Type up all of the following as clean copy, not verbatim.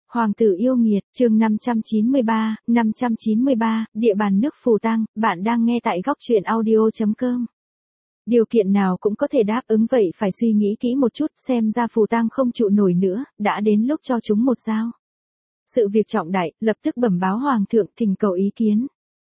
Hoàng tử yêu nghiệt, chương 593, địa bàn nước Phù Tang, bạn đang nghe tại góc truyện audio.com. Điều kiện nào cũng có thể đáp ứng vậy phải suy nghĩ kỹ một chút, xem ra Phù Tang không trụ nổi nữa, đã đến lúc cho chúng một dao. Sự việc trọng đại, lập tức bẩm báo Hoàng thượng, thỉnh cầu ý kiến.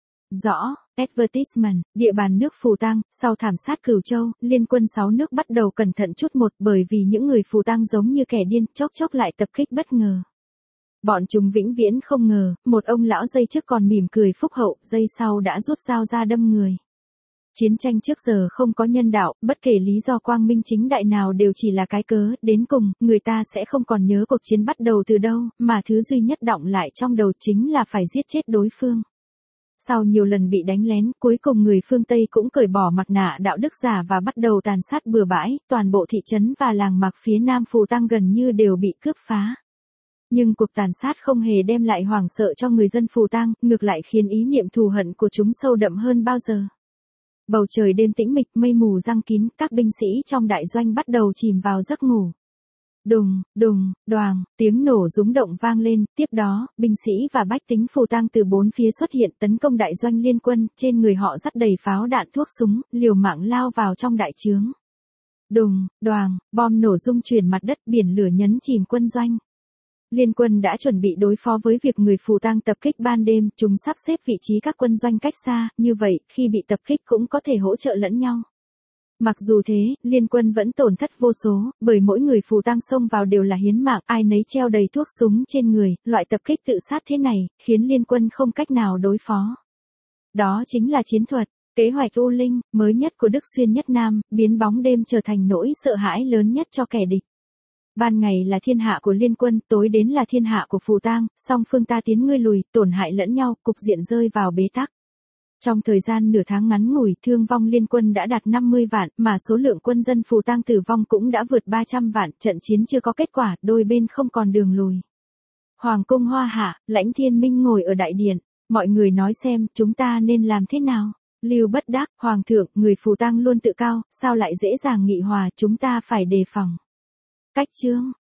Rõ, advertisement, địa bàn nước Phù Tang, sau thảm sát Cửu Châu, liên quân 6 nước bắt đầu cẩn thận chút một bởi vì những người Phù Tang giống như kẻ điên, chốc chốc lại tập kích bất ngờ. Bọn chúng vĩnh viễn không ngờ, một ông lão dây trước còn mỉm cười phúc hậu, dây sau đã rút dao ra đâm người. Chiến tranh trước giờ không có nhân đạo, bất kể lý do quang minh chính đại nào đều chỉ là cái cớ, đến cùng, người ta sẽ không còn nhớ cuộc chiến bắt đầu từ đâu, mà thứ duy nhất đọng lại trong đầu chính là phải giết chết đối phương. Sau nhiều lần bị đánh lén, cuối cùng người phương Tây cũng cởi bỏ mặt nạ đạo đức giả và bắt đầu tàn sát bừa bãi, toàn bộ thị trấn và làng mạc phía Nam Phù Tang gần như đều bị cướp phá. Nhưng cuộc tàn sát không hề đem lại hoảng sợ cho người dân Phù Tang, ngược lại khiến ý niệm thù hận của chúng sâu đậm hơn bao giờ. Bầu trời đêm tĩnh mịch, mây mù giăng kín, các binh sĩ trong đại doanh bắt đầu chìm vào giấc ngủ. Đùng, đùng, đoàng, tiếng nổ rúng động vang lên, tiếp đó, binh sĩ và bách tính Phù Tang từ bốn phía xuất hiện tấn công đại doanh liên quân, trên người họ dắt đầy pháo đạn thuốc súng, liều mạng lao vào trong đại trướng. Đùng, đoàng, bom nổ rung chuyển mặt đất, biển lửa nhấn chìm quân doanh. Liên quân đã chuẩn bị đối phó với việc người Phù Tang tập kích ban đêm, chúng sắp xếp vị trí các quân doanh cách xa, như vậy, khi bị tập kích cũng có thể hỗ trợ lẫn nhau. Mặc dù thế, liên quân vẫn tổn thất vô số, bởi mỗi người Phù Tang xông vào đều là hiến mạng, ai nấy treo đầy thuốc súng trên người, loại tập kích tự sát thế này, khiến liên quân không cách nào đối phó. Đó chính là chiến thuật, kế hoạch U Linh, mới nhất của Đức Xuyên Nhất Nam, biến bóng đêm trở thành nỗi sợ hãi lớn nhất cho kẻ địch. Ban ngày là thiên hạ của liên quân, tối đến là thiên hạ của Phù Tang, song phương ta tiến ngươi lùi, tổn hại lẫn nhau, cục diện rơi vào bế tắc. Trong thời gian nửa tháng ngắn ngủi, thương vong liên quân đã đạt 50 vạn, mà số lượng quân dân Phù Tang tử vong cũng đã vượt 300 vạn, trận chiến chưa có kết quả, đôi bên không còn đường lùi. Hoàng cung Hoa Hạ, Lãnh Thiên Minh ngồi ở đại điện, mọi người nói xem, chúng ta nên làm thế nào? Lưu Bất Đắc, Hoàng thượng, người Phù Tang luôn tự cao, sao lại dễ dàng nghị hòa, chúng ta phải đề phòng. Cách chương,